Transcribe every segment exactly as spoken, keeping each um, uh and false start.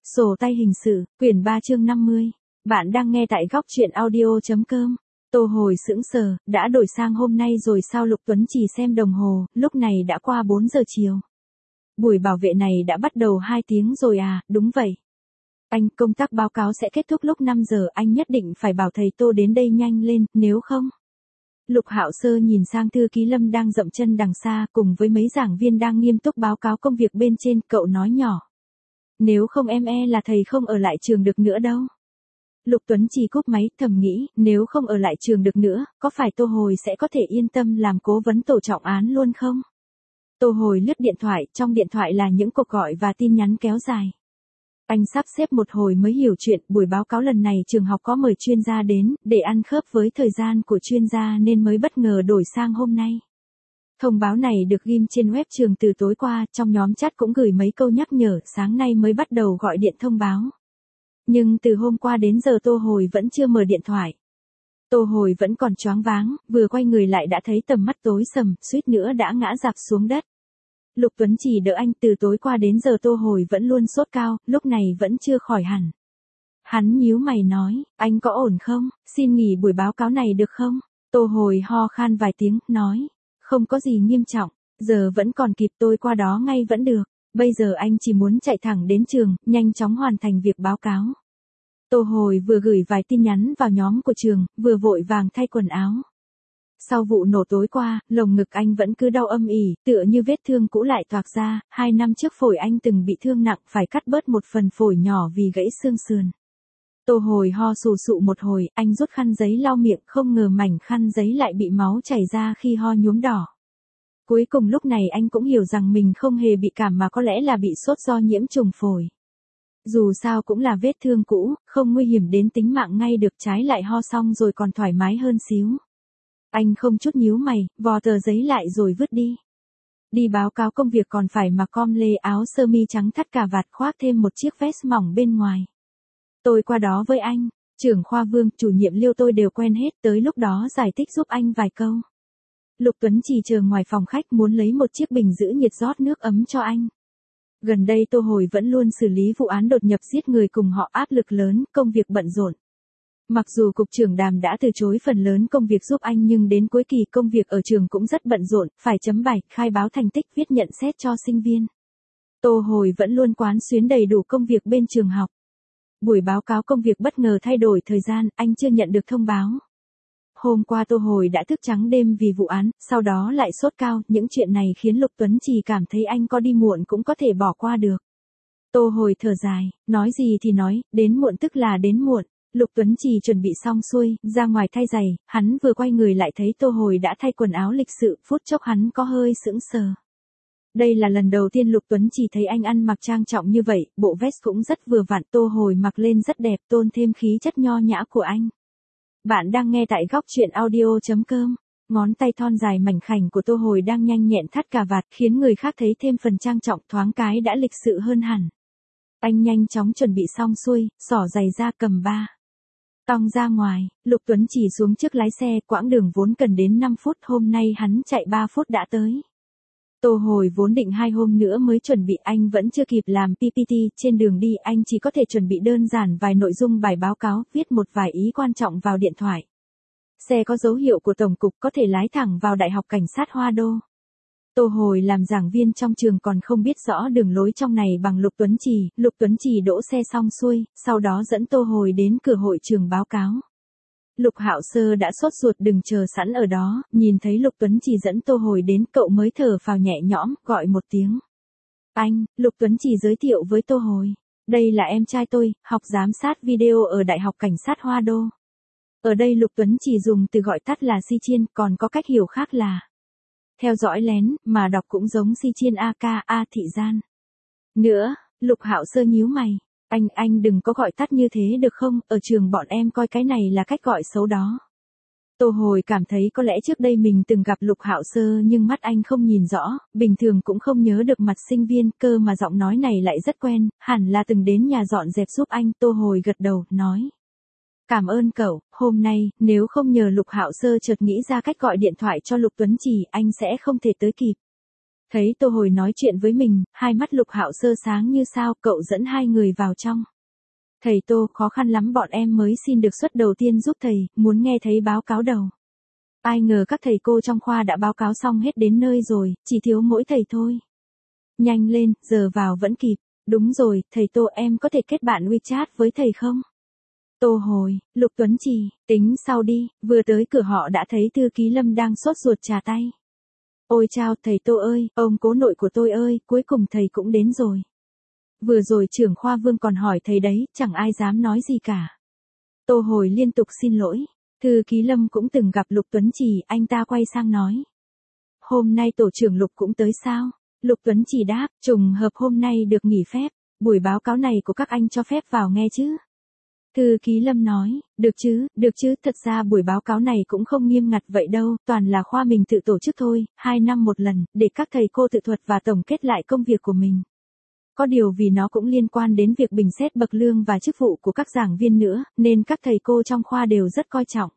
Sổ tay hình sự, quyển ba chương năm mươi. Bạn đang nghe tại góc truyện audio.com. Tô Hồi sững sờ, đã đổi sang hôm nay rồi sao? Lục Tuấn chỉ xem đồng hồ, lúc này đã qua bốn giờ chiều. Buổi bảo vệ này đã bắt đầu hai tiếng rồi à? Đúng vậy. Anh, công tác báo cáo sẽ kết thúc lúc năm giờ, anh nhất định phải bảo thầy Tô đến đây nhanh lên, nếu không. Lục Hạo Sơ nhìn sang thư ký Lâm đang dậm chân đằng xa cùng với mấy giảng viên đang nghiêm túc báo cáo công việc bên trên, cậu nói nhỏ. Nếu không em e là thầy không ở lại trường được nữa đâu. Lục Tuấn Chỉ cúp máy, thầm nghĩ, nếu không ở lại trường được nữa, có phải Tô Hồi sẽ có thể yên tâm làm cố vấn tổ trọng án luôn không? Tô Hồi lướt điện thoại, trong điện thoại là những cuộc gọi và tin nhắn kéo dài. Anh sắp xếp một hồi mới hiểu chuyện, buổi báo cáo lần này trường học có mời chuyên gia đến, để ăn khớp với thời gian của chuyên gia nên mới bất ngờ đổi sang hôm nay. Thông báo này được ghim trên web trường từ tối qua, trong nhóm chat cũng gửi mấy câu nhắc nhở, sáng nay mới bắt đầu gọi điện thông báo. Nhưng từ hôm qua đến giờ Tô Hồi vẫn chưa mở điện thoại. Tô Hồi vẫn còn choáng váng, vừa quay người lại đã thấy tầm mắt tối sầm, suýt nữa đã ngã rạp xuống đất. Lục Tuấn Chỉ đỡ anh, từ tối qua đến giờ Tô Hồi vẫn luôn sốt cao, lúc này vẫn chưa khỏi hẳn. Hắn nhíu mày nói, anh có ổn không, xin nghỉ buổi báo cáo này được không? Tô Hồi ho khan vài tiếng, nói, không có gì nghiêm trọng, giờ vẫn còn kịp, tôi qua đó ngay vẫn được, bây giờ anh chỉ muốn chạy thẳng đến trường, nhanh chóng hoàn thành việc báo cáo. Tô Hồi vừa gửi vài tin nhắn vào nhóm của trường, vừa vội vàng thay quần áo. Sau vụ nổ tối qua, lồng ngực anh vẫn cứ đau âm ỉ, tựa như vết thương cũ lại toạc ra, hai năm trước phổi anh từng bị thương nặng, phải cắt bớt một phần phổi nhỏ vì gãy xương sườn. Tô Hồi ho sù sụ một hồi, anh rút khăn giấy lau miệng, không ngờ mảnh khăn giấy lại bị máu chảy ra khi ho nhuốm đỏ. Cuối cùng lúc này anh cũng hiểu rằng mình không hề bị cảm mà có lẽ là bị sốt do nhiễm trùng phổi. Dù sao cũng là vết thương cũ, không nguy hiểm đến tính mạng ngay được, trái lại ho xong rồi còn thoải mái hơn xíu. Anh không chút nhíu mày, vò tờ giấy lại rồi vứt đi. Đi báo cáo công việc còn phải mặc com lê, áo sơ mi trắng thắt cà vạt, khoác thêm một chiếc vest mỏng bên ngoài. Tôi qua đó với anh, trưởng khoa Vương, chủ nhiệm Liêu tôi đều quen hết, tới lúc đó giải thích giúp anh vài câu. Lục Tuấn Chỉ chờ ngoài phòng khách muốn lấy một chiếc bình giữ nhiệt rót nước ấm cho anh. Gần đây Tô Hồi vẫn luôn xử lý vụ án đột nhập giết người cùng họ, áp lực lớn, công việc bận rộn. Mặc dù cục trưởng Đàm đã từ chối phần lớn công việc giúp anh nhưng đến cuối kỳ công việc ở trường cũng rất bận rộn, phải chấm bài, khai báo thành tích, viết nhận xét cho sinh viên. Tô Hồi vẫn luôn quán xuyến đầy đủ công việc bên trường học. Buổi báo cáo công việc bất ngờ thay đổi thời gian, anh chưa nhận được thông báo. Hôm qua Tô Hồi đã thức trắng đêm vì vụ án, sau đó lại sốt cao, những chuyện này khiến Lục Tuấn Chỉ cảm thấy anh có đi muộn cũng có thể bỏ qua được. Tô Hồi thở dài, nói gì thì nói, đến muộn tức là đến muộn. Lục Tuấn Chỉ chuẩn bị xong xuôi, ra ngoài thay giày, hắn vừa quay người lại thấy Tô Hồi đã thay quần áo lịch sự, phút chốc hắn có hơi sững sờ. Đây là lần đầu tiên Lục Tuấn Chỉ thấy anh ăn mặc trang trọng như vậy, bộ vest cũng rất vừa vặn, Tô Hồi mặc lên rất đẹp, tôn thêm khí chất nho nhã của anh. Bạn đang nghe tại góc truyện audio.com. Ngón tay thon dài mảnh khảnh của Tô Hồi đang nhanh nhẹn thắt cà vạt, khiến người khác thấy thêm phần trang trọng, thoáng cái đã lịch sự hơn hẳn. Anh nhanh chóng chuẩn bị xong xuôi, xỏ giày ra, cầm ba tong ra ngoài. Lục Tuấn Chỉ xuống trước lái xe, quãng đường vốn cần đến năm phút, hôm nay hắn chạy ba phút đã tới. Tô Hồi vốn định hai hôm nữa mới chuẩn bị, anh vẫn chưa kịp làm pê pê tê, trên đường đi anh chỉ có thể chuẩn bị đơn giản vài nội dung bài báo cáo, viết một vài ý quan trọng vào điện thoại. Xe có dấu hiệu của tổng cục, có thể lái thẳng vào Đại học Cảnh sát Hoa Đô. Tô Hồi làm giảng viên trong trường còn không biết rõ đường lối trong này bằng Lục Tuấn Chỉ. Lục Tuấn Chỉ đỗ xe xong xuôi, sau đó dẫn Tô Hồi đến cửa hội trường báo cáo. Lục Hạo Sơ đã sốt ruột đừng chờ sẵn ở đó, nhìn thấy Lục Tuấn Chỉ dẫn Tô Hồi đến, cậu mới thở phào nhẹ nhõm, gọi một tiếng. Anh, Lục Tuấn Chỉ giới thiệu với Tô Hồi. Đây là em trai tôi, học giám sát video ở Đại học Cảnh sát Hoa Đô. Ở đây Lục Tuấn Chỉ dùng từ gọi tắt là Si Chiên, còn có cách hiểu khác là theo dõi lén, mà đọc cũng giống Si Chiên a ca A Thị Gian. Nữa, Lục Hạo Sơ nhíu mày. Anh, anh đừng có gọi tắt như thế được không, ở trường bọn em coi cái này là cách gọi xấu đó. Tô Hồi cảm thấy có lẽ trước đây mình từng gặp Lục Hạo Sơ nhưng mắt anh không nhìn rõ, bình thường cũng không nhớ được mặt sinh viên, cơ mà giọng nói này lại rất quen, hẳn là từng đến nhà dọn dẹp giúp anh. Tô Hồi gật đầu, nói. Cảm ơn cậu, hôm nay, nếu không nhờ Lục Hạo Sơ chợt nghĩ ra cách gọi điện thoại cho Lục Tuấn Chỉ, anh sẽ không thể tới kịp. Thấy Tô Hồi nói chuyện với mình, hai mắt Lục Hạo Sơ sáng như sao, cậu dẫn hai người vào trong. Thầy Tô, khó khăn lắm bọn em mới xin được suất đầu tiên giúp thầy, muốn nghe thấy báo cáo đầu. Ai ngờ các thầy cô trong khoa đã báo cáo xong hết đến nơi rồi, chỉ thiếu mỗi thầy thôi. Nhanh lên, giờ vào vẫn kịp. Đúng rồi, thầy Tô, em có thể kết bạn WeChat với thầy không? Tô Hồi, Lục Tuấn Trì, tính sau đi, vừa tới cửa họ đã thấy thư ký Lâm đang sốt ruột trà tay. Ôi chao, thầy Tô ơi, ông cố nội của tôi ơi, cuối cùng thầy cũng đến rồi. Vừa rồi trưởng khoa Vương còn hỏi thầy đấy, chẳng ai dám nói gì cả. Tô Hồi liên tục xin lỗi. Thư ký Lâm cũng từng gặp Lục Tuấn Trì, anh ta quay sang nói. Hôm nay tổ trưởng Lục cũng tới sao? Lục Tuấn Trì đáp, trùng hợp hôm nay được nghỉ phép, buổi báo cáo này của các anh cho phép vào nghe chứ? Thư ký Lâm nói, được chứ, được chứ, thật ra buổi báo cáo này cũng không nghiêm ngặt vậy đâu, toàn là khoa mình tự tổ chức thôi, hai năm một lần, để các thầy cô tự thuật và tổng kết lại công việc của mình. Có điều vì nó cũng liên quan đến việc bình xét bậc lương và chức vụ của các giảng viên nữa, nên các thầy cô trong khoa đều rất coi trọng.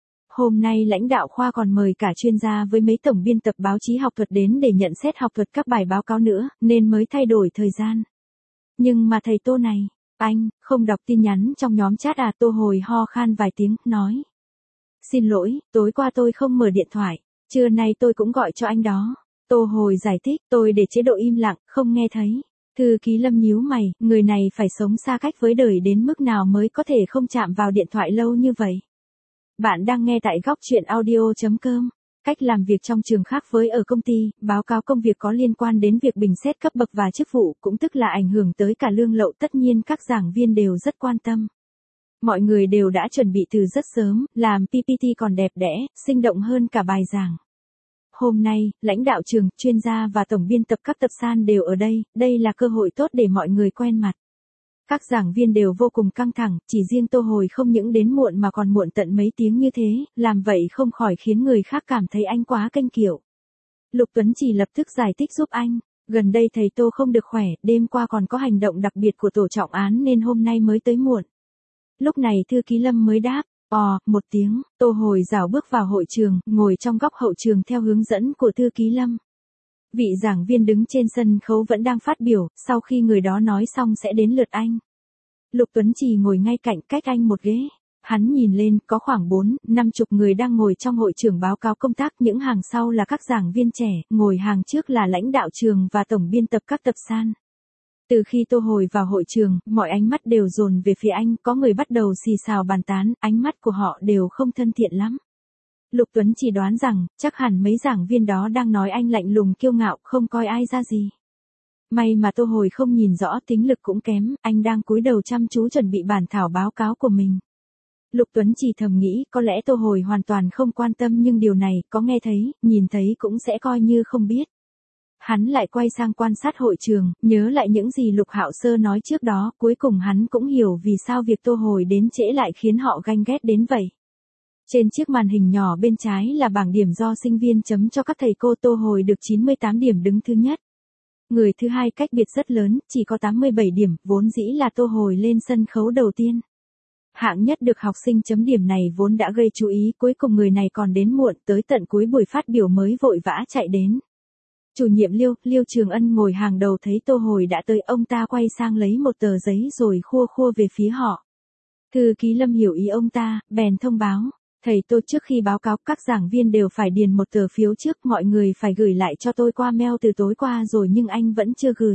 Hôm nay lãnh đạo khoa còn mời cả chuyên gia với mấy tổng biên tập báo chí học thuật đến để nhận xét học thuật các bài báo cáo nữa, nên mới thay đổi thời gian. Nhưng mà thầy Tô này, anh, không đọc tin nhắn trong nhóm chat à? Tô Hồi ho khan vài tiếng, nói. Xin lỗi, tối qua tôi không mở điện thoại, trưa nay tôi cũng gọi cho anh đó. Tô Hồi giải thích, tôi để chế độ im lặng, không nghe thấy. Thư ký Lâm nhíu mày, người này phải sống xa cách với đời đến mức nào mới có thể không chạm vào điện thoại lâu như vậy. Bạn đang nghe tại góc chuyện audio chấm com. Cách làm việc trong trường khác với ở công ty, báo cáo công việc có liên quan đến việc bình xét cấp bậc và chức vụ, cũng tức là ảnh hưởng tới cả lương lậu, tất nhiên các giảng viên đều rất quan tâm. Mọi người đều đã chuẩn bị từ rất sớm, làm pê pê tê còn đẹp đẽ, sinh động hơn cả bài giảng. Hôm nay, lãnh đạo trường, chuyên gia và tổng biên tập các tập san đều ở đây, đây là cơ hội tốt để mọi người quen mặt. Các giảng viên đều vô cùng căng thẳng, chỉ riêng Tô Hồi không những đến muộn mà còn muộn tận mấy tiếng như thế, làm vậy không khỏi khiến người khác cảm thấy anh quá kênh kiệu. Lục Tuấn chỉ lập tức giải thích giúp anh, gần đây thầy Tô không được khỏe, đêm qua còn có hành động đặc biệt của tổ trọng án nên hôm nay mới tới muộn. Lúc này thư ký Lâm mới đáp, ò, một tiếng, Tô Hồi rảo bước vào hội trường, ngồi trong góc hậu trường theo hướng dẫn của thư ký Lâm. Vị giảng viên đứng trên sân khấu vẫn đang phát biểu, sau khi người đó nói xong sẽ đến lượt anh. Lục Tuấn Trì ngồi ngay cạnh cách anh một ghế. Hắn nhìn lên, có khoảng bốn, năm chục người đang ngồi trong hội trường báo cáo công tác, những hàng sau là các giảng viên trẻ, ngồi hàng trước là lãnh đạo trường và tổng biên tập các tập san. Từ khi Tô Hồi vào hội trường, mọi ánh mắt đều dồn về phía anh, có người bắt đầu xì xào bàn tán, ánh mắt của họ đều không thân thiện lắm. Lục Tuấn chỉ đoán rằng, chắc hẳn mấy giảng viên đó đang nói anh lạnh lùng kiêu ngạo, không coi ai ra gì. May mà Tô Hồi không nhìn rõ, tính lực cũng kém, anh đang cúi đầu chăm chú chuẩn bị bản thảo báo cáo của mình. Lục Tuấn chỉ thầm nghĩ, có lẽ Tô Hồi hoàn toàn không quan tâm, nhưng điều này, có nghe thấy, nhìn thấy cũng sẽ coi như không biết. Hắn lại quay sang quan sát hội trường, nhớ lại những gì Lục Hạo Sơ nói trước đó, cuối cùng hắn cũng hiểu vì sao việc Tô Hồi đến trễ lại khiến họ ganh ghét đến vậy. Trên chiếc màn hình nhỏ bên trái là bảng điểm do sinh viên chấm cho các thầy cô. Tô Hồi được chín mươi tám điểm đứng thứ nhất. Người thứ hai cách biệt rất lớn, chỉ có tám mươi bảy điểm, vốn dĩ là Tô Hồi lên sân khấu đầu tiên. Hạng nhất được học sinh chấm điểm này vốn đã gây chú ý, cuối cùng người này còn đến muộn, tới tận cuối buổi phát biểu mới vội vã chạy đến. Chủ nhiệm Liêu, Liêu Trường Ân ngồi hàng đầu thấy Tô Hồi đã tới, ông ta quay sang lấy một tờ giấy rồi khua khua về phía họ. Thư ký Lâm hiểu ý ông ta, bèn thông báo. Thầy Tô, trước khi báo cáo, các giảng viên đều phải điền một tờ phiếu trước, mọi người phải gửi lại cho tôi qua mail từ tối qua rồi nhưng anh vẫn chưa gửi.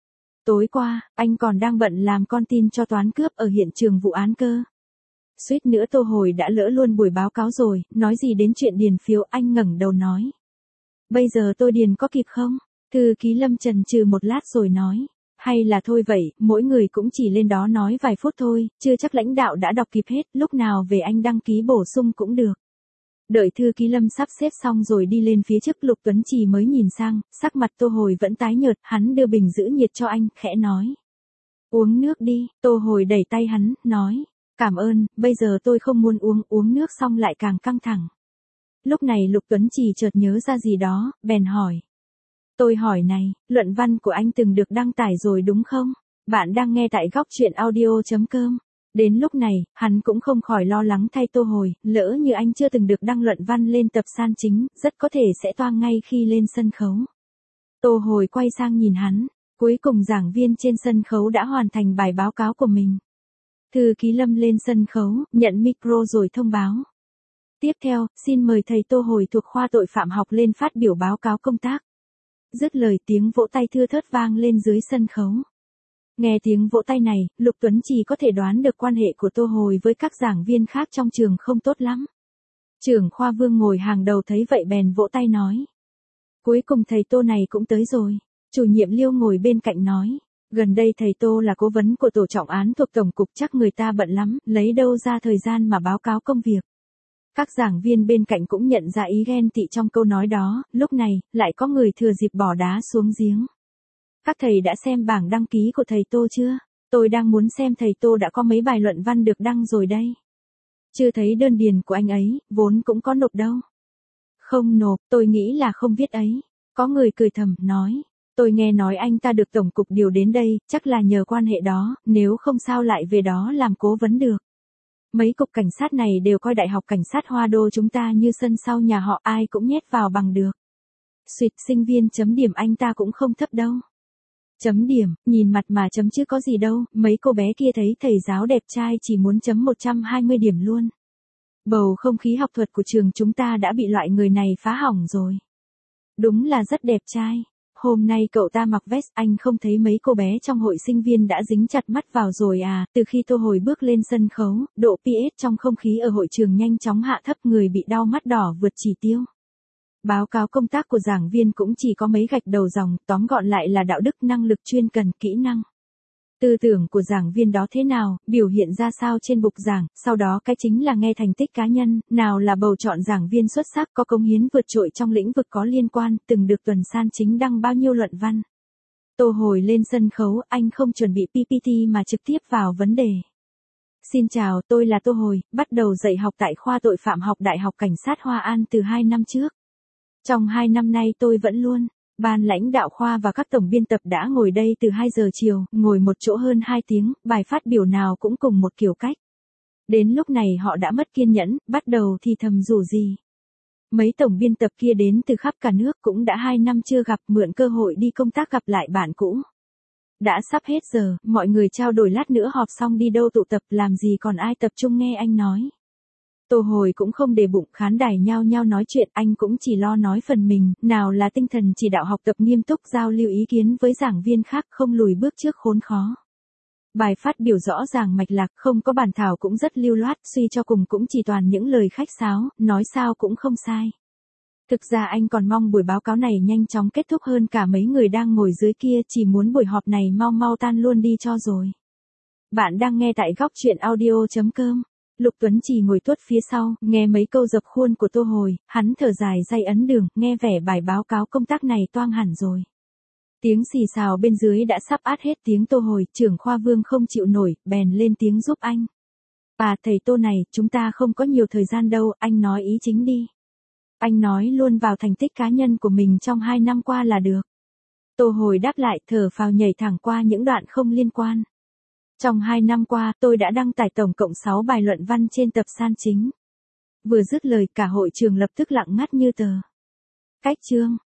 Tối qua, anh còn đang bận làm con tin cho toán cướp ở hiện trường vụ án cơ. Suýt nữa Tô Hồi đã lỡ luôn buổi báo cáo rồi, nói gì đến chuyện điền phiếu, anh ngẩng đầu nói. Bây giờ tôi điền có kịp không? Thư ký Lâm chần chừ một lát rồi nói. Hay là thôi vậy, mỗi người cũng chỉ lên đó nói vài phút thôi, chưa chắc lãnh đạo đã đọc kịp hết, lúc nào về anh đăng ký bổ sung cũng được. Đợi thư ký Lâm sắp xếp xong rồi đi lên phía trước, Lục Tuấn Trì mới nhìn sang, sắc mặt Tô Hồi vẫn tái nhợt, hắn đưa bình giữ nhiệt cho anh, khẽ nói. Uống nước đi, Tô Hồi đẩy tay hắn, nói. Cảm ơn, bây giờ tôi không muốn uống, uống nước xong lại càng căng thẳng. Lúc này Lục Tuấn Trì chợt nhớ ra gì đó, bèn hỏi. Tôi hỏi này, luận văn của anh từng được đăng tải rồi đúng không? Bạn đang nghe tại góc chuyện audio chấm com. Đến lúc này, hắn cũng không khỏi lo lắng thay Tô Hồi, lỡ như anh chưa từng được đăng luận văn lên tập san chính, rất có thể sẽ toang ngay khi lên sân khấu. Tô Hồi quay sang nhìn hắn, cuối cùng giảng viên trên sân khấu đã hoàn thành bài báo cáo của mình. Thư ký Lâm lên sân khấu, nhận micro rồi thông báo. Tiếp theo, xin mời thầy Tô Hồi thuộc khoa tội phạm học lên phát biểu báo cáo công tác. Dứt lời tiếng vỗ tay thưa thớt vang lên dưới sân khấu. Nghe tiếng vỗ tay này, Lục Tuấn Trì có thể đoán được quan hệ của Tô Hồi với các giảng viên khác trong trường không tốt lắm. Trưởng khoa Vương ngồi hàng đầu thấy vậy bèn vỗ tay nói. Cuối cùng thầy Tô này cũng tới rồi. Chủ nhiệm Liêu ngồi bên cạnh nói. Gần đây thầy Tô là cố vấn của tổ trọng án thuộc Tổng cục, chắc người ta bận lắm, lấy đâu ra thời gian mà báo cáo công việc. Các giảng viên bên cạnh cũng nhận ra ý ghen tị trong câu nói đó, lúc này, lại có người thừa dịp bỏ đá xuống giếng. Các thầy đã xem bảng đăng ký của thầy Tô chưa? Tôi đang muốn xem thầy Tô đã có mấy bài luận văn được đăng rồi đây. Chưa thấy đơn điền của anh ấy, vốn cũng có nộp đâu. Không nộp, tôi nghĩ là không viết ấy. Có người cười thầm, nói. Tôi nghe nói anh ta được Tổng cục điều đến đây, chắc là nhờ quan hệ đó, nếu không sao lại về đó làm cố vấn được. Mấy cục cảnh sát này đều coi Đại học Cảnh sát Hoa Đô chúng ta như sân sau nhà họ, ai cũng nhét vào bằng được. Xuyệt, sinh viên chấm điểm anh ta cũng không thấp đâu. Chấm điểm, nhìn mặt mà chấm chứ có gì đâu, mấy cô bé kia thấy thầy giáo đẹp trai chỉ muốn chấm một trăm hai mươi điểm luôn. Bầu không khí học thuật của trường chúng ta đã bị loại người này phá hỏng rồi. Đúng là rất đẹp trai. Hôm nay cậu ta mặc vest, anh không thấy mấy cô bé trong hội sinh viên đã dính chặt mắt vào rồi à? Từ khi Tô Hồi bước lên sân khấu, độ pH trong không khí ở hội trường nhanh chóng hạ thấp, người bị đau mắt đỏ vượt chỉ tiêu. Báo cáo công tác của giảng viên cũng chỉ có mấy gạch đầu dòng, tóm gọn lại là đạo đức, năng lực chuyên cần, kỹ năng. Tư tưởng của giảng viên đó thế nào, biểu hiện ra sao trên bục giảng, sau đó cái chính là nghe thành tích cá nhân, nào là bầu chọn giảng viên xuất sắc có cống hiến vượt trội trong lĩnh vực có liên quan, từng được Tuần San Chính đăng bao nhiêu luận văn. Tô Hồi lên sân khấu, anh không chuẩn bị pê pê tê mà trực tiếp vào vấn đề. Xin chào, tôi là Tô Hồi, bắt đầu dạy học tại khoa tội phạm học Đại học Cảnh sát Hoa An từ hai năm trước. Trong hai năm nay tôi vẫn luôn. Ban lãnh đạo khoa và các tổng biên tập đã ngồi đây từ hai giờ chiều, ngồi một chỗ hơn hai tiếng, bài phát biểu nào cũng cùng một kiểu cách. Đến lúc này họ đã mất kiên nhẫn, bắt đầu thì thầm rủ gì. Mấy tổng biên tập kia đến từ khắp cả nước, cũng đã hai năm chưa gặp, mượn cơ hội đi công tác gặp lại bạn cũ. Đã sắp hết giờ, mọi người trao đổi lát nữa họp xong đi đâu tụ tập, làm gì còn ai tập trung nghe anh nói. Tô Hồi cũng không để bụng, khán đài nhao nhao nói chuyện, anh cũng chỉ lo nói phần mình, nào là tinh thần chỉ đạo học tập nghiêm túc, giao lưu ý kiến với giảng viên khác, không lùi bước trước khốn khó. Bài phát biểu rõ ràng mạch lạc, không có bản thảo cũng rất lưu loát, suy cho cùng cũng chỉ toàn những lời khách sáo, nói sao cũng không sai. Thực ra anh còn mong buổi báo cáo này nhanh chóng kết thúc hơn cả mấy người đang ngồi dưới kia, chỉ muốn buổi họp này mau mau tan luôn đi cho rồi. Bạn đang nghe tại góc truyện audio chấm com. Lục Tuấn Trì ngồi tuốt phía sau, nghe mấy câu dập khuôn của Tô Hồi, hắn thở dài day ấn đường, nghe vẻ bài báo cáo công tác này toang hẳn rồi. Tiếng xì xào bên dưới đã sắp át hết tiếng Tô Hồi, trưởng khoa Vương không chịu nổi, bèn lên tiếng giúp anh. À thầy Tô này, chúng ta không có nhiều thời gian đâu, anh nói ý chính đi. Anh nói luôn vào thành tích cá nhân của mình trong hai năm qua là được. Tô Hồi đáp lại, thở phào nhảy thẳng qua những đoạn không liên quan. Trong hai năm qua, tôi đã đăng tải tổng cộng sáu bài luận văn trên tập San Chính. Vừa dứt lời, cả hội trường lập tức lặng ngắt như tờ. Cách chương.